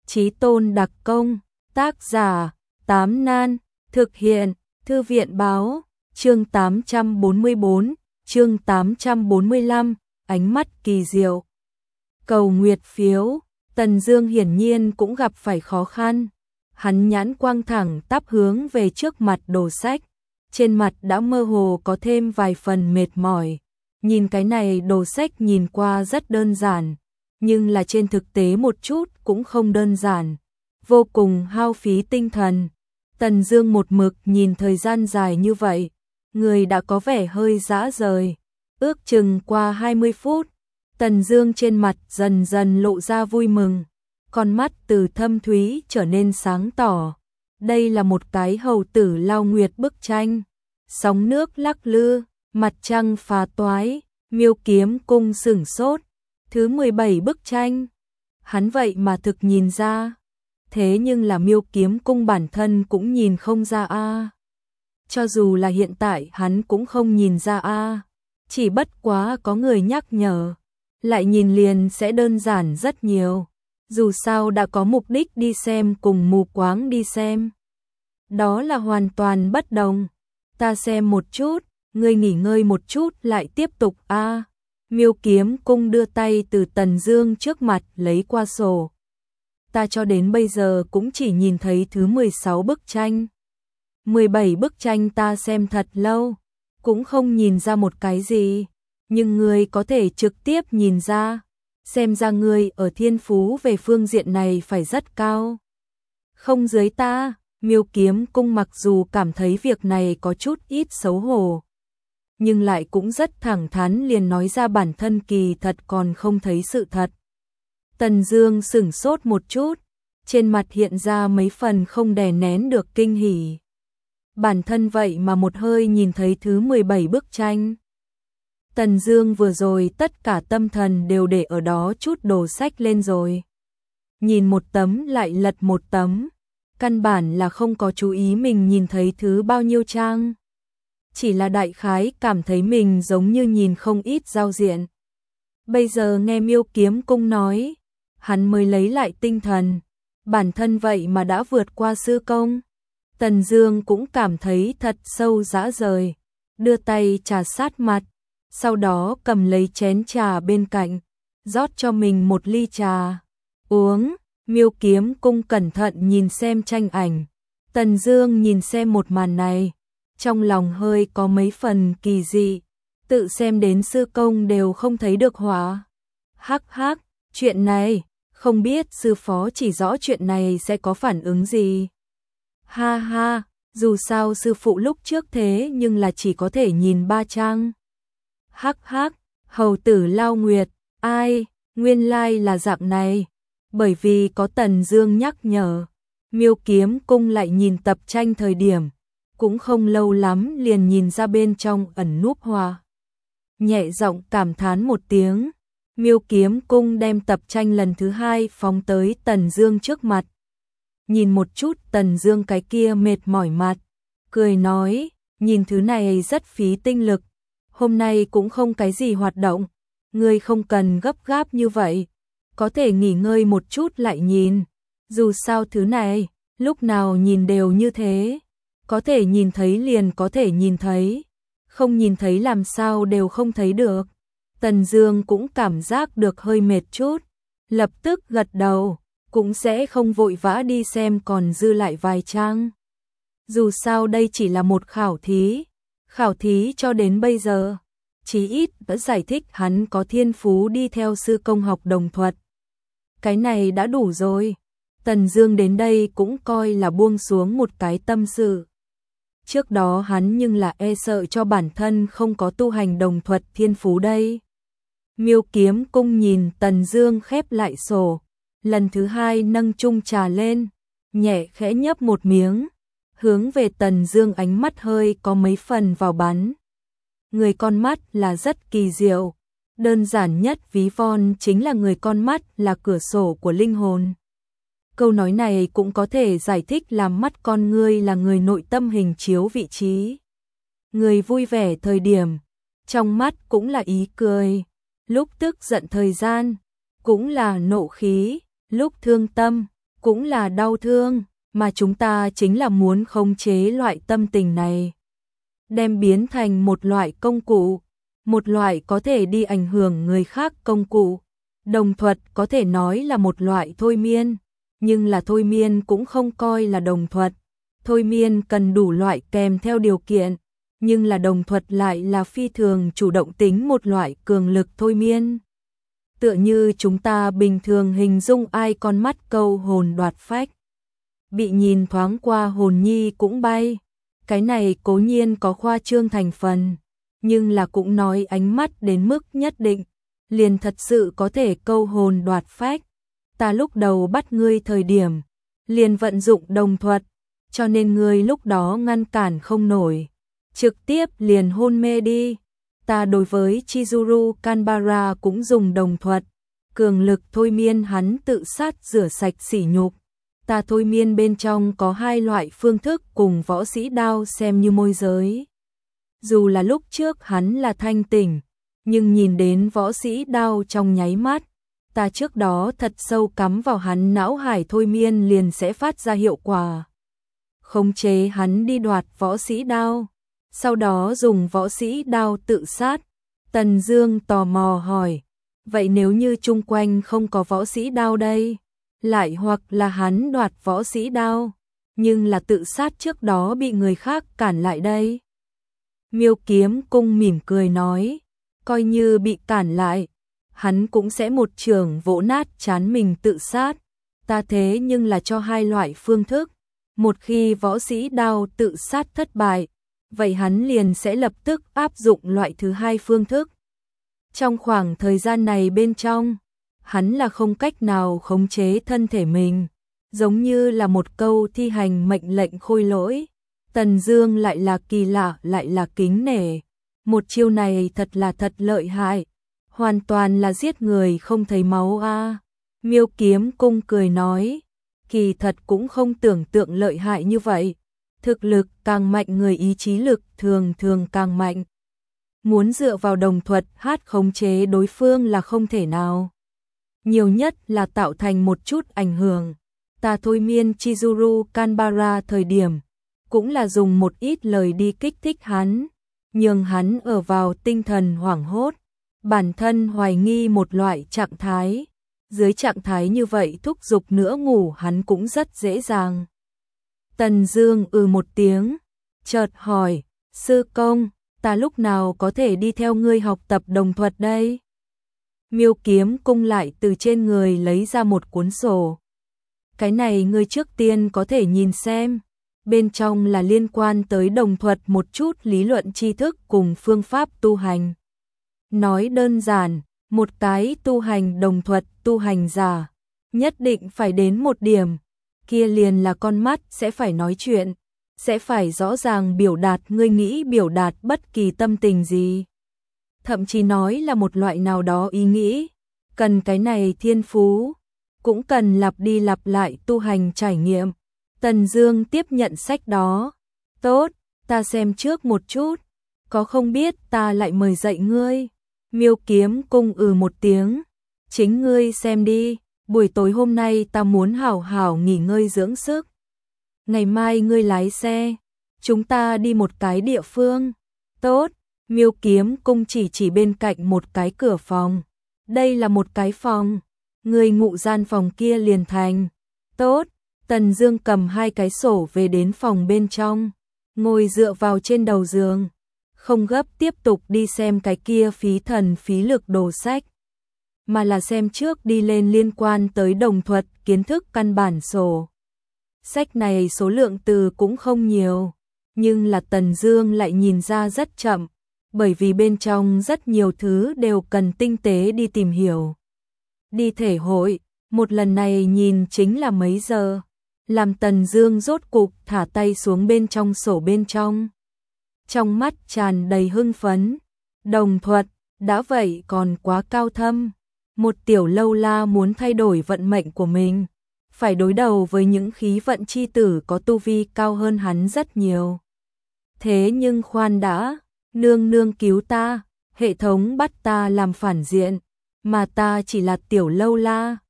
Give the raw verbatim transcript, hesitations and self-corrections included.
Chí tôn đặc công, tác giả, Tám Nan, thực hiện, Thư viện báo, chương tám trăm bốn mươi bốn, chương tám trăm bốn mươi lăm, ánh mắt kỳ diệu. Cầu nguyệt phiếu, Tần Dương hiển nhiên cũng gặp phải khó khăn. Hắn nhãn quang thẳng tắp hướng về trước mặt đồ sách, trên mặt đã mơ hồ có thêm vài phần mệt mỏi. Nhìn cái này đồ sách nhìn qua rất đơn giản, nhưng là trên thực tế một chút cũng không đơn giản, vô cùng hao phí tinh thần. Tần Dương một mực nhìn thời gian dài như vậy, người đã có vẻ hơi rã rời. Ước chừng qua hai mươi phút, Tần Dương trên mặt dần dần lộ ra vui mừng, con mắt từ thâm thúy trở nên sáng tỏ. Đây là một cái hầu tử lao nguyệt bức tranh, sóng nước lắc lư, mặt trăng phá toái, miêu kiếm cung sửng sốt. Thứ mười bảy bức tranh, hắn vậy mà thực nhìn ra, thế nhưng là miêu kiếm cung bản thân cũng nhìn không ra a. À. Cho dù là hiện tại hắn cũng không nhìn ra a, à. Chỉ bất quá có người nhắc nhở, lại nhìn liền sẽ đơn giản rất nhiều. Dù sao đã có mục đích đi xem cùng mù quáng đi xem, đó là hoàn toàn bất đồng. Ta xem một chút, ngươi nghỉ ngơi một chút lại tiếp tục a. À. Miêu kiếm cung đưa tay từ Tần Dương trước mặt lấy qua sổ. Ta cho đến bây giờ cũng chỉ nhìn thấy thứ mười sáu bức tranh. mười bảy bức tranh ta xem thật lâu, cũng không nhìn ra một cái gì, nhưng ngươi có thể trực tiếp nhìn ra, xem ra ngươi ở thiên phú về phương diện này phải rất cao. Không dưới ta. Miêu kiếm cung mặc dù cảm thấy việc này có chút ít xấu hổ, nhưng lại cũng rất thẳng thắn liền nói ra bản thân kỳ thật còn không thấy sự thật. Tần Dương sửng sốt một chút, trên mặt hiện ra mấy phần không đè nén được kinh hỉ. Bản thân vậy mà một hơi nhìn thấy thứ mười bảy bức tranh. Tần Dương vừa rồi tất cả tâm thần đều để ở đó chút đồ sách lên rồi. Nhìn một tấm lại lật một tấm, căn bản là không có chú ý mình nhìn thấy thứ bao nhiêu trang. Chỉ là đại khái cảm thấy mình giống như nhìn không ít giao diện. Bây giờ nghe miêu kiếm cung nói, hắn mới lấy lại tinh thần, bản thân vậy mà đã vượt qua sư công. Tần Dương cũng cảm thấy thật sâu rã rời, đưa tay trà sát mặt, sau đó cầm lấy chén trà bên cạnh, rót cho mình một ly trà, uống. Miêu kiếm cung cẩn thận nhìn xem tranh ảnh, Tần Dương nhìn xem một màn này, trong lòng hơi có mấy phần kỳ dị, tự xem đến sư công đều không thấy được hỏa. Hắc hắc, chuyện này, không biết sư phó chỉ rõ chuyện này sẽ có phản ứng gì. Ha ha, dù sao sư phụ lúc trước thế nhưng là chỉ có thể nhìn ba trang. Hắc hắc, hầu tử lao nguyệt, ai, nguyên lai là dạng này. Bởi vì có Tần Dương nhắc nhở, miêu kiếm cung lại nhìn tập tranh thời điểm, cũng không lâu lắm liền nhìn ra bên trong ẩn núp hòa. Nhẹ giọng cảm thán một tiếng, miêu kiếm cung đem tập tranh lần thứ hai phóng tới Tần Dương trước mặt. Nhìn một chút Tần Dương cái kia mệt mỏi mặt, cười nói, nhìn thứ này rất phí tinh lực, hôm nay cũng không cái gì hoạt động, ngươi không cần gấp gáp như vậy. Có thể nghỉ ngơi một chút lại nhìn, dù sao thứ này, lúc nào nhìn đều như thế, có thể nhìn thấy liền có thể nhìn thấy, không nhìn thấy làm sao đều không thấy được. Tần Dương cũng cảm giác được hơi mệt chút, lập tức gật đầu, cũng sẽ không vội vã đi xem còn dư lại vài trang. Dù sao đây chỉ là một khảo thí, khảo thí cho đến bây giờ, chí ít đã giải thích hắn có thiên phú đi theo sư công học đồng thuật. Cái này đã đủ rồi. Tần Dương đến đây cũng coi là buông xuống một cái tâm sự. Trước đó hắn nhưng là e sợ cho bản thân không có tu hành đồng thuật thiên phú đây. Miêu kiếm cung nhìn Tần Dương khép lại sổ, lần thứ hai nâng chung trà lên, nhẹ khẽ nhấp một miếng, hướng về Tần Dương ánh mắt hơi có mấy phần vào bắn. Người con mắt là rất kỳ diệu. Đơn giản nhất ví von chính là người con mắt là cửa sổ của linh hồn. Câu nói này cũng có thể giải thích làm mắt con ngươi là người nội tâm hình chiếu vị trí. Người vui vẻ thời điểm, trong mắt cũng là ý cười, lúc tức giận thời gian, cũng là nộ khí, lúc thương tâm, cũng là đau thương, mà chúng ta chính là muốn khống chế loại tâm tình này, đem biến thành một loại công cụ, một loại có thể đi ảnh hưởng người khác công cụ. Đồng thuật có thể nói là một loại thôi miên, nhưng là thôi miên cũng không coi là đồng thuật. Thôi miên cần đủ loại kèm theo điều kiện, nhưng là đồng thuật lại là phi thường chủ động tính một loại cường lực thôi miên. Tựa như chúng ta bình thường hình dung ai con mắt câu hồn đoạt phách. Bị nhìn thoáng qua hồn nhi cũng bay. Cái này cố nhiên có khoa trương thành phần, nhưng là cũng nói ánh mắt đến mức nhất định, liền thật sự có thể câu hồn đoạt phách. Ta lúc đầu bắt ngươi thời điểm, liền vận dụng đồng thuật, cho nên ngươi lúc đó ngăn cản không nổi, trực tiếp liền hôn mê đi. Ta đối với Chizuru Kanbara cũng dùng đồng thuật, cường lực thôi miên hắn tự sát rửa sạch sỉ nhục. Ta thôi miên bên trong có hai loại phương thức cùng võ sĩ đao xem như môi giới. Dù là lúc trước hắn là thanh tỉnh, nhưng nhìn đến võ sĩ đao trong nháy mắt, ta trước đó thật sâu cắm vào hắn não hải thôi miên liền sẽ phát ra hiệu quả. Khống chế hắn đi đoạt võ sĩ đao, sau đó dùng võ sĩ đao tự sát. Tần Dương tò mò hỏi, vậy nếu như chung quanh không có võ sĩ đao đây? Lại hoặc là hắn đoạt võ sĩ đao, nhưng là tự sát trước đó bị người khác cản lại đây? Miêu Kiếm Cung mỉm cười nói, coi như bị cản lại, hắn cũng sẽ một chưởng vỗ nát chán mình tự sát. Ta thế nhưng là cho hai loại phương thức, một khi võ sĩ đao tự sát thất bại, vậy hắn liền sẽ lập tức áp dụng loại thứ hai phương thức. Trong khoảng thời gian này bên trong, hắn là không cách nào khống chế thân thể mình, giống như là một câu thi hành mệnh lệnh khôi lỗi. Tần Dương lại là kỳ lạ lại là kính nể, một chiêu này thật là thật lợi hại, hoàn toàn là giết người không thấy máu a. À. Miêu Kiếm Cung cười nói, kỳ thật cũng không tưởng tượng lợi hại như vậy, thực lực càng mạnh người ý chí lực thường thường càng mạnh. Muốn dựa vào đồng thuật hát khống chế đối phương là không thể nào. Nhiều nhất là tạo thành một chút ảnh hưởng. Ta thôi miên Chizuru Kanbara thời điểm, cũng là dùng một ít lời đi kích thích hắn, nhường hắn ở vào tinh thần hoảng hốt, bản thân hoài nghi một loại trạng thái. Dưới trạng thái như vậy thúc giục nữa ngủ hắn cũng rất dễ dàng. Tần Dương ừ một tiếng, chợt hỏi, sư công, ta lúc nào có thể đi theo ngươi học tập đồng thuật đây? Miêu Kiếm Cung lại từ trên người lấy ra một cuốn sổ. Cái này ngươi trước tiên có thể nhìn xem, bên trong là liên quan tới đồng thuật một chút lý luận tri thức cùng phương pháp tu hành. Nói đơn giản, một cái tu hành đồng thuật tu hành giả, nhất định phải đến một điểm, kia liền là con mắt sẽ phải nói chuyện, sẽ phải rõ ràng biểu đạt ngươi nghĩ biểu đạt bất kỳ tâm tình gì. Thậm chí nói là một loại nào đó ý nghĩ, cần cái này thiên phú, cũng cần lặp đi lặp lại tu hành trải nghiệm. Tần Dương tiếp nhận sách đó. Tốt, ta xem trước một chút, có không biết ta lại mời dạy ngươi. Miêu Kiếm Cung ừ một tiếng, chính ngươi xem đi, buổi tối hôm nay ta muốn hảo hảo nghỉ ngơi dưỡng sức. Ngày mai ngươi lái xe, chúng ta đi một cái địa phương. Tốt, Miêu Kiếm Cung chỉ chỉ bên cạnh một cái cửa phòng. Đây là một cái phòng, ngươi ngụ gian phòng kia liền thành. Tốt, Tần Dương cầm hai cái sổ về đến phòng bên trong, ngồi dựa vào trên đầu giường, không gấp tiếp tục đi xem cái kia phí thần phí lực đồ sách, mà là xem trước đi lên liên quan tới đồng thuật kiến thức căn bản sổ. Sách này số lượng từ cũng không nhiều, nhưng là Tần Dương lại nhìn ra rất chậm, bởi vì bên trong rất nhiều thứ đều cần tinh tế đi tìm hiểu, đi thể hội. Một lần này nhìn chính là mấy giờ, làm Tần Dương rốt cục thả tay xuống bên trong sổ bên trong. Trong mắt tràn đầy hưng phấn, đồng thuật, đã vậy còn quá cao thâm. Một tiểu lâu la muốn thay đổi vận mệnh của mình, phải đối đầu với những khí vận chi tử có tu vi cao hơn hắn rất nhiều. Thế nhưng khoan đã, nương nương cứu ta, hệ thống bắt ta làm phản diện, mà ta chỉ là tiểu lâu la,